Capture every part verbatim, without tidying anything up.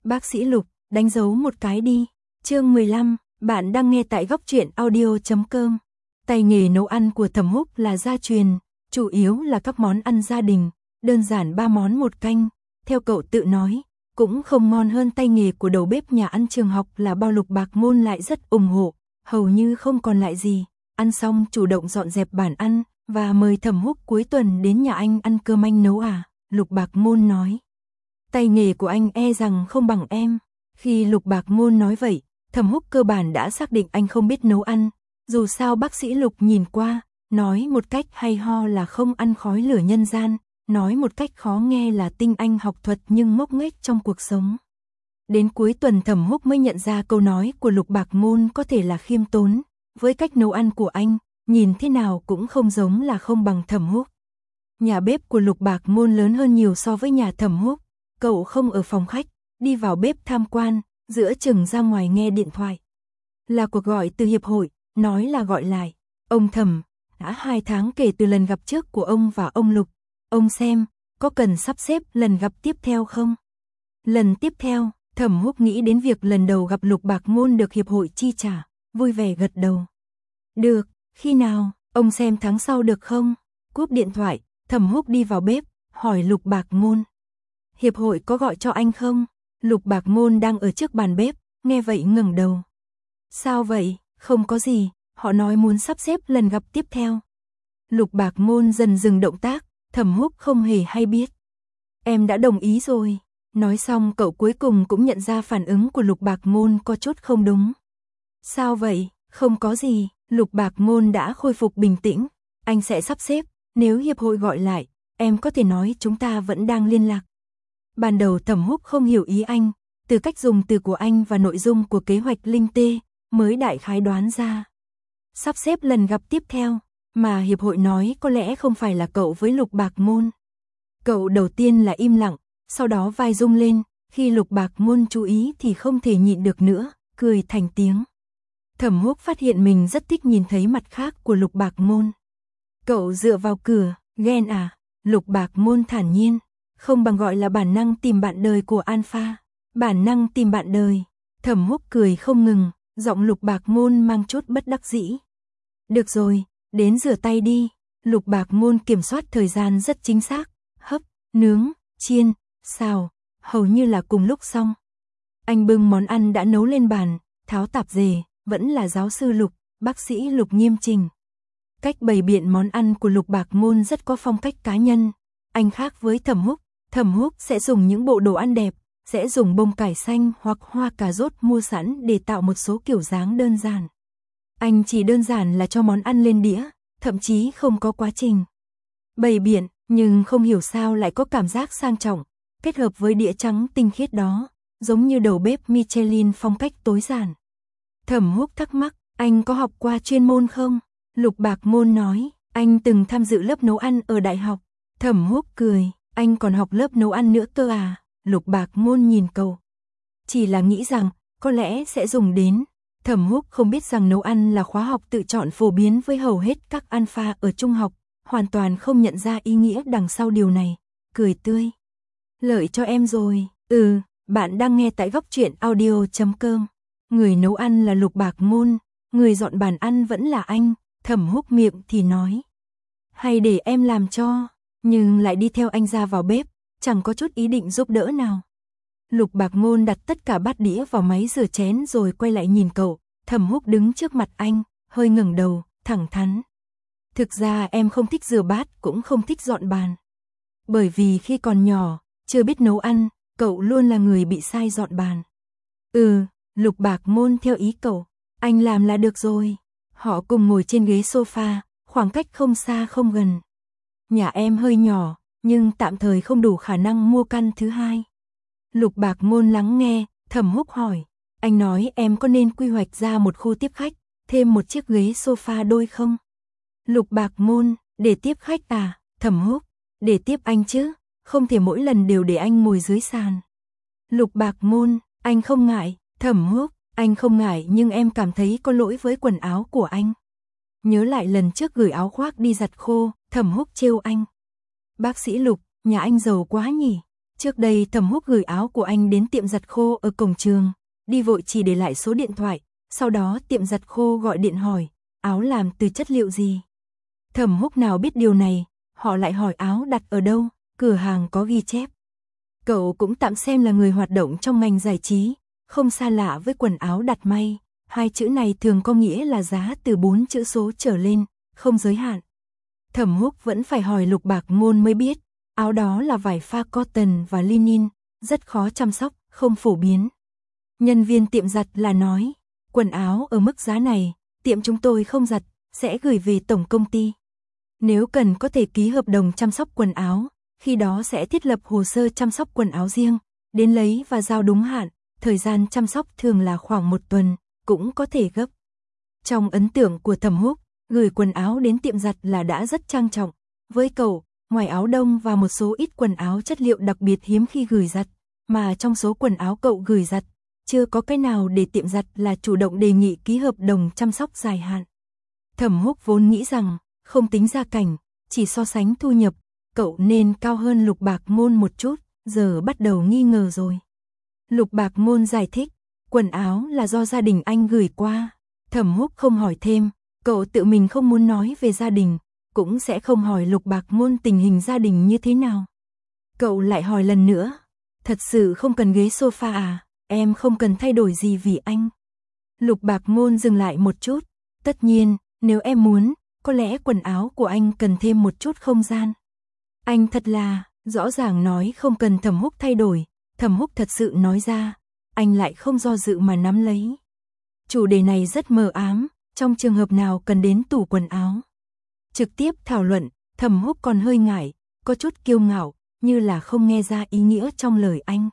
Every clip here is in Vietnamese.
Bác sĩ Lục, đánh dấu một cái đi. Chương mười lăm, bạn đang nghe tại góc truyện audio chấm com. Tay nghề nấu ăn của Thẩm Húc là gia truyền, chủ yếu là các món ăn gia đình, đơn giản ba món một canh. Theo cậu tự nói, cũng không ngon hơn tay nghề của đầu bếp nhà ăn trường học là bao. Lục Bạc Môn lại rất ủng hộ, hầu như không còn lại gì. Ăn xong chủ động dọn dẹp bàn ăn và mời Thẩm Húc cuối tuần đến nhà anh ăn cơm. Anh nấu à? Lục Bạc Môn nói. Tay nghề của anh e rằng không bằng em. Khi Lục Bạc Môn nói vậy, Thẩm Húc cơ bản đã xác định anh không biết nấu ăn. Dù sao bác sĩ Lục nhìn qua, nói một cách hay ho là không ăn khói lửa nhân gian, nói một cách khó nghe là tinh anh học thuật nhưng ngốc nghếch trong cuộc sống. Đến cuối tuần Thẩm Húc mới nhận ra câu nói của Lục Bạc Môn có thể là khiêm tốn. Với cách nấu ăn của anh, nhìn thế nào cũng không giống là không bằng Thẩm Húc. Nhà bếp của Lục Bạc Môn lớn hơn nhiều so với nhà Thẩm Húc. Cậu không ở phòng khách, đi vào bếp tham quan, giữa chừng ra ngoài nghe điện thoại. Là cuộc gọi từ hiệp hội, nói là gọi lại. Ông Thẩm, đã hai tháng kể từ lần gặp trước của ông và ông Lục. Ông xem, có cần sắp xếp lần gặp tiếp theo không? Lần tiếp theo, Thẩm Húc nghĩ đến việc lần đầu gặp Lục Bạc Môn được hiệp hội chi trả, vui vẻ gật đầu. Được, khi nào, ông xem tháng sau được không? Cúp điện thoại, Thẩm Húc đi vào bếp, hỏi Lục Bạc Môn. Hiệp hội có gọi cho anh không? Lục Bạc Môn đang ở trước bàn bếp, nghe vậy ngẩng đầu. Sao vậy? Không có gì, họ nói muốn sắp xếp lần gặp tiếp theo. Lục Bạc Môn dần dừng động tác, Thẩm Húc không hề hay biết. Em đã đồng ý rồi. Nói xong cậu cuối cùng cũng nhận ra phản ứng của Lục Bạc Môn có chút không đúng. Sao vậy? Không có gì, Lục Bạc Môn đã khôi phục bình tĩnh. Anh sẽ sắp xếp, nếu hiệp hội gọi lại, em có thể nói chúng ta vẫn đang liên lạc. Ban đầu Thẩm Húc không hiểu ý anh, từ cách dùng từ của anh và nội dung của kế hoạch linh tê, mới đại khái đoán ra. Sắp xếp lần gặp tiếp theo, mà hiệp hội nói có lẽ không phải là cậu với Lục Bạc Môn. Cậu đầu tiên là im lặng, sau đó vai rung lên, khi Lục Bạc Môn chú ý thì không thể nhịn được nữa, cười thành tiếng. Thẩm Húc phát hiện mình rất thích nhìn thấy mặt khác của Lục Bạc Môn. Cậu dựa vào cửa, ghen à? Lục Bạc Môn thản nhiên, không bằng gọi là bản năng tìm bạn đời của Alpha. Bản năng tìm bạn đời. Thẩm Húc cười không ngừng, giọng Lục Bạc Môn mang chút bất đắc dĩ. Được rồi, đến rửa tay đi. Lục Bạc Môn kiểm soát thời gian rất chính xác, hấp, nướng, chiên, xào, hầu như là cùng lúc xong. Anh bưng món ăn đã nấu lên bàn, tháo tạp dề, vẫn là giáo sư Lục, bác sĩ Lục nghiêm chỉnh. Cách bày biện món ăn của Lục Bạc Môn rất có phong cách cá nhân. Anh khác với Thẩm Húc, Thẩm Húc sẽ dùng những bộ đồ ăn đẹp, sẽ dùng bông cải xanh hoặc hoa cà rốt mua sẵn để tạo một số kiểu dáng đơn giản. Anh chỉ đơn giản là cho món ăn lên đĩa, thậm chí không có quá trình bày biện, nhưng không hiểu sao lại có cảm giác sang trọng, kết hợp với đĩa trắng tinh khiết đó, giống như đầu bếp Michelin phong cách tối giản. Thẩm Húc thắc mắc, anh có học qua chuyên môn không? Lục Bạc Môn nói, anh từng tham dự lớp nấu ăn ở đại học. Thẩm Húc cười, anh còn học lớp nấu ăn nữa cơ à? Lục Bạc Môn nhìn cậu. Chỉ là nghĩ rằng, có lẽ sẽ dùng đến. Thẩm Húc không biết rằng nấu ăn là khóa học tự chọn phổ biến với hầu hết các alpha ở trung học, hoàn toàn không nhận ra ý nghĩa đằng sau điều này. Cười tươi. Lợi cho em rồi. Ừ, bạn đang nghe tại góc truyện audio chấm com. Người nấu ăn là Lục Bạc Môn, người dọn bàn ăn vẫn là anh. Thẩm Húc miệng thì nói. Hay để em làm cho, nhưng lại đi theo anh ra vào bếp, chẳng có chút ý định giúp đỡ nào. Lục Bạc Môn đặt tất cả bát đĩa vào máy rửa chén rồi quay lại nhìn cậu. Thẩm Húc đứng trước mặt anh, hơi ngẩng đầu, thẳng thắn. Thực ra em không thích rửa bát, cũng không thích dọn bàn. Bởi vì khi còn nhỏ, chưa biết nấu ăn, cậu luôn là người bị sai dọn bàn. Ừ, Lục Bạc Môn theo ý cậu, anh làm là được rồi. Họ cùng ngồi trên ghế sofa, khoảng cách không xa không gần. Nhà em hơi nhỏ, nhưng tạm thời không đủ khả năng mua căn thứ hai. Lục Bạc Môn lắng nghe, Thẩm Húc hỏi, anh nói em có nên quy hoạch ra một khu tiếp khách, thêm một chiếc ghế sofa đôi không? Lục Bạc Môn, để tiếp khách à? Thẩm Húc, để tiếp anh chứ, không thể mỗi lần đều để anh ngồi dưới sàn. Lục Bạc Môn, anh không ngại. Thẩm Húc, anh không ngại nhưng em cảm thấy có lỗi với quần áo của anh. Nhớ lại lần trước gửi áo khoác đi giặt khô, Thẩm Húc trêu anh. Bác sĩ Lục, nhà anh giàu quá nhỉ? Trước đây Thẩm Húc gửi áo của anh đến tiệm giặt khô ở cổng trường, đi vội chỉ để lại số điện thoại, sau đó tiệm giặt khô gọi điện hỏi, áo làm từ chất liệu gì. Thẩm Húc nào biết điều này, họ lại hỏi áo đặt ở đâu, cửa hàng có ghi chép. Cậu cũng tạm xem là người hoạt động trong ngành giải trí, không xa lạ với quần áo đặt may, hai chữ này thường có nghĩa là giá từ bốn chữ số trở lên, không giới hạn. Thẩm Húc vẫn phải hỏi Lục Bạc Ngôn mới biết, áo đó là vải pha cotton và linen, rất khó chăm sóc, không phổ biến. Nhân viên tiệm giặt là nói, quần áo ở mức giá này, tiệm chúng tôi không giặt, sẽ gửi về tổng công ty. Nếu cần có thể ký hợp đồng chăm sóc quần áo, khi đó sẽ thiết lập hồ sơ chăm sóc quần áo riêng, đến lấy và giao đúng hạn, thời gian chăm sóc thường là khoảng một tuần, cũng có thể gấp. Trong ấn tượng của Thẩm Húc, gửi quần áo đến tiệm giặt là đã rất trang trọng. Với cậu, ngoài áo đông và một số ít quần áo chất liệu đặc biệt hiếm khi gửi giặt, mà trong số quần áo cậu gửi giặt, chưa có cái nào để tiệm giặt là chủ động đề nghị ký hợp đồng chăm sóc dài hạn. Thẩm Húc vốn nghĩ rằng, không tính gia cảnh, chỉ so sánh thu nhập, cậu nên cao hơn Lục Bạc Ngôn một chút, giờ bắt đầu nghi ngờ rồi. Lục Bạc Ngôn giải thích, quần áo là do gia đình anh gửi qua. Thẩm Húc không hỏi thêm, cậu tự mình không muốn nói về gia đình, cũng sẽ không hỏi Lục Bạc Ngôn tình hình gia đình như thế nào. Cậu lại hỏi lần nữa, thật sự không cần ghế sofa à, em không cần thay đổi gì vì anh. Lục Bạc Ngôn dừng lại một chút, tất nhiên, nếu em muốn, có lẽ quần áo của anh cần thêm một chút không gian. Anh thật là, rõ ràng nói không cần Thẩm Húc thay đổi, Thẩm Húc thật sự nói ra, anh lại không do dự mà nắm lấy. Chủ đề này rất mờ ám, trong trường hợp nào cần đến tủ quần áo. Trực tiếp thảo luận, Thẩm Húc còn hơi ngại, có chút kiêu ngạo, như là không nghe ra ý nghĩa trong lời anh.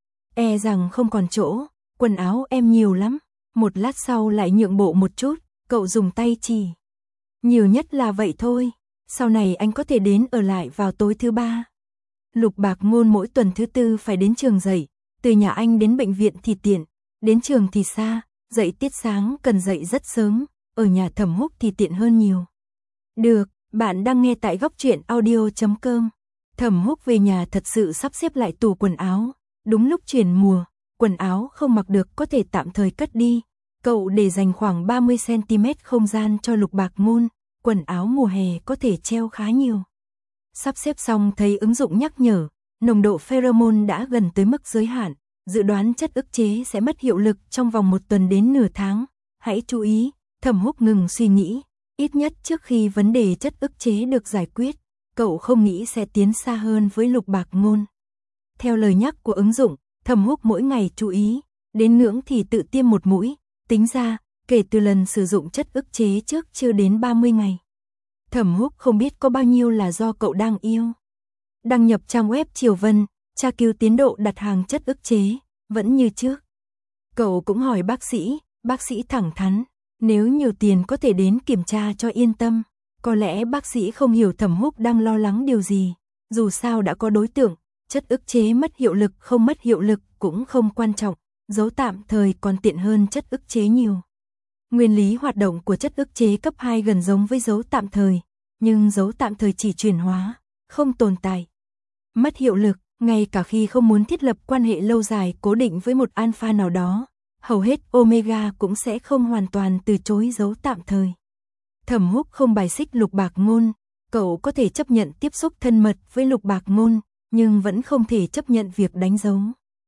E rằng không còn chỗ, quần áo em nhiều lắm, một lát sau lại nhượng bộ một chút, cậu dùng tay chỉ. Nhiều nhất là vậy thôi, sau này anh có thể đến ở lại vào tối thứ ba. Lục Bạc Ngôn mỗi tuần thứ tư phải đến trường dạy, từ nhà anh đến bệnh viện thì tiện, đến trường thì xa, dạy tiết sáng cần dậy rất sớm, ở nhà Thẩm Húc thì tiện hơn nhiều. Được, bạn đang nghe tại góc truyện audio chấm com. Thẩm Húc về nhà thật sự sắp xếp lại tủ quần áo, đúng lúc chuyển mùa, quần áo không mặc được có thể tạm thời cất đi. Cậu để dành khoảng ba mươi xăng ti mét không gian cho Lục Bạc Ngôn, quần áo mùa hè có thể treo khá nhiều. Sắp xếp xong thấy ứng dụng nhắc nhở, nồng độ pheromone đã gần tới mức giới hạn, dự đoán chất ức chế sẽ mất hiệu lực trong vòng một tuần đến nửa tháng. Hãy chú ý, Thẩm Húc ngừng suy nghĩ, ít nhất trước khi vấn đề chất ức chế được giải quyết, cậu không nghĩ sẽ tiến xa hơn với Lục Bạc Ngôn. Theo lời nhắc của ứng dụng, Thẩm Húc mỗi ngày chú ý, đến ngưỡng thì tự tiêm một mũi, tính ra, kể từ lần sử dụng chất ức chế trước chưa đến ba mươi ngày. Thẩm Húc không biết có bao nhiêu là do cậu đang yêu. Đăng nhập trang web Triều Vân, tra cứu tiến độ đặt hàng chất ức chế, vẫn như trước. Cậu cũng hỏi bác sĩ, bác sĩ thẳng thắn, nếu nhiều tiền có thể đến kiểm tra cho yên tâm. Có lẽ bác sĩ không hiểu Thẩm Húc đang lo lắng điều gì, dù sao đã có đối tượng, chất ức chế mất hiệu lực không mất hiệu lực cũng không quan trọng, dấu tạm thời còn tiện hơn chất ức chế nhiều. Nguyên lý hoạt động của chất ức chế cấp hai gần giống với dấu tạm thời, nhưng dấu tạm thời chỉ chuyển hóa, không tồn tại. Mất hiệu lực, ngay cả khi không muốn thiết lập quan hệ lâu dài cố định với một alpha nào đó, hầu hết omega cũng sẽ không hoàn toàn từ chối dấu tạm thời. Thẩm Húc không bài xích Lục Bạc Ngôn, cậu có thể chấp nhận tiếp xúc thân mật với Lục Bạc Ngôn, nhưng vẫn không thể chấp nhận việc đánh dấu.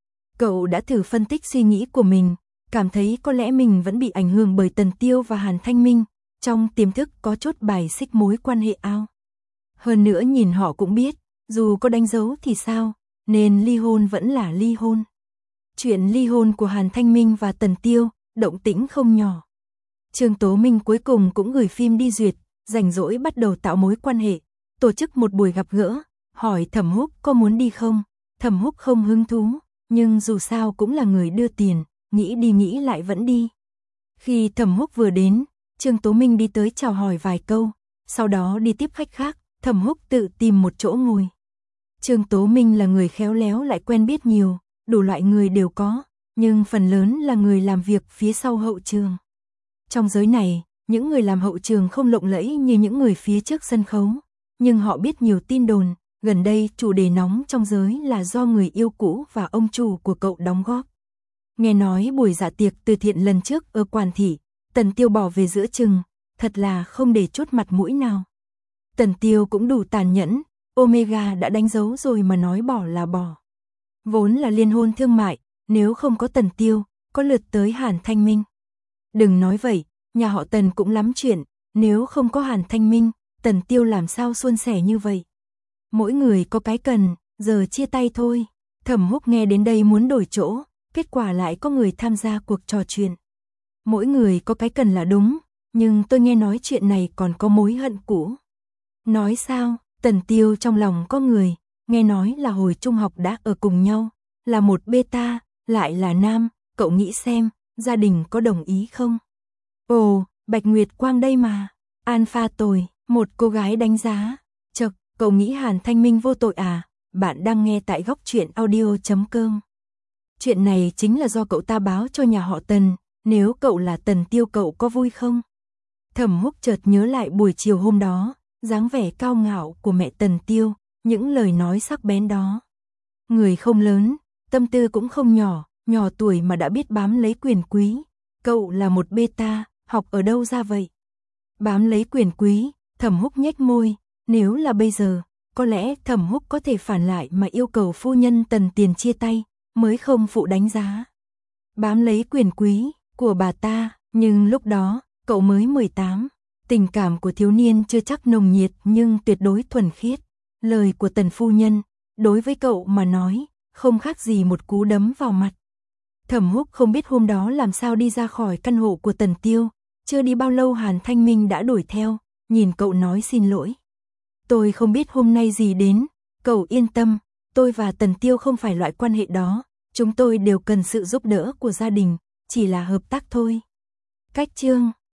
Cậu đã thử phân tích suy nghĩ của mình, cảm thấy có lẽ mình vẫn bị ảnh hưởng bởi Tần Tiêu và Hàn Thanh Minh, trong tiềm thức có chút bài xích mối quan hệ ao. Hơn nữa nhìn họ cũng biết, dù có đánh dấu thì sao, nên ly hôn vẫn là ly hôn. Chuyện ly hôn của Hàn Thanh Minh và Tần Tiêu, động tĩnh không nhỏ. Trương Tố Minh cuối cùng cũng gửi phim đi duyệt, rảnh rỗi bắt đầu tạo mối quan hệ, tổ chức một buổi gặp gỡ, hỏi Thẩm Húc có muốn đi không. Thẩm Húc không hứng thú, nhưng dù sao cũng là người đưa tiền, nghĩ đi nghĩ lại vẫn đi. Khi Thẩm Húc vừa đến, Trương Tố Minh đi tới chào hỏi vài câu, sau đó đi tiếp khách khác, Thẩm Húc tự tìm một chỗ ngồi. Trương Tố Minh là người khéo léo lại quen biết nhiều, đủ loại người đều có, nhưng phần lớn là người làm việc phía sau hậu trường. Trong giới này, những người làm hậu trường không lộng lẫy như những người phía trước sân khấu, nhưng họ biết nhiều tin đồn, Gần đây chủ đề nóng trong giới là do người yêu cũ và ông chủ của cậu đóng góp. Nghe nói buổi dạ tiệc từ thiện lần trước ở Quản Thị, Tần Tiêu bỏ về giữa chừng, thật là không để chút mặt mũi nào. Tần Tiêu cũng đủ tàn nhẫn, Omega đã đánh dấu rồi mà nói bỏ là bỏ. Vốn là liên hôn thương mại, nếu không có Tần Tiêu, có lượt tới Hàn Thanh Minh. Đừng nói vậy, nhà họ Tần cũng lắm chuyện, nếu không có Hàn Thanh Minh, Tần Tiêu làm sao suôn sẻ như vậy. Mỗi người có cái cần, giờ chia tay thôi. Thẩm Húc nghe đến đây muốn đổi chỗ, kết quả lại có người tham gia cuộc trò chuyện. Mỗi người có cái cần là đúng, nhưng tôi nghe nói chuyện này còn có mối hận cũ. Nói sao? Tần Tiêu trong lòng có người, nghe nói là hồi trung học đã ở cùng nhau, là một beta, lại là nam, cậu nghĩ xem, gia đình có đồng ý không? Ồ, Bạch Nguyệt Quang đây mà. Alpha tồi, một cô gái đánh giá. Chậc, cậu nghĩ Hàn Thanh Minh vô tội à? Bạn đang nghe tại góc truyện audio chấm com. Chuyện này chính là do cậu ta báo cho nhà họ Tần, nếu cậu là Tần Tiêu cậu có vui không? Thẩm Húc chợt nhớ lại buổi chiều hôm đó, dáng vẻ cao ngạo của mẹ Tần Tiêu, những lời nói sắc bén đó. Người không lớn, tâm tư cũng không nhỏ, nhỏ tuổi mà đã biết bám lấy quyền quý. Cậu là một beta, học ở đâu ra vậy? Bám lấy quyền quý, Thẩm Húc nhếch môi, nếu là bây giờ, có lẽ Thẩm Húc có thể phản lại mà yêu cầu phu nhân Tần tiền chia tay, mới không phụ đánh giá. Bám lấy quyền quý của bà ta, nhưng lúc đó, cậu mới mười tám, tình cảm của thiếu niên chưa chắc nồng nhiệt nhưng tuyệt đối thuần khiết. Lời của Tần phu nhân, đối với cậu mà nói, không khác gì một cú đấm vào mặt. Thẩm Húc không biết hôm đó làm sao đi ra khỏi căn hộ của Tần Tiêu, chưa đi bao lâu Hàn Thanh Minh đã đuổi theo, nhìn cậu nói xin lỗi. Tôi không biết hôm nay gì đến, cậu yên tâm, tôi và Tần Tiêu không phải loại quan hệ đó, chúng tôi đều cần sự giúp đỡ của gia đình, chỉ là hợp tác thôi. Cách chương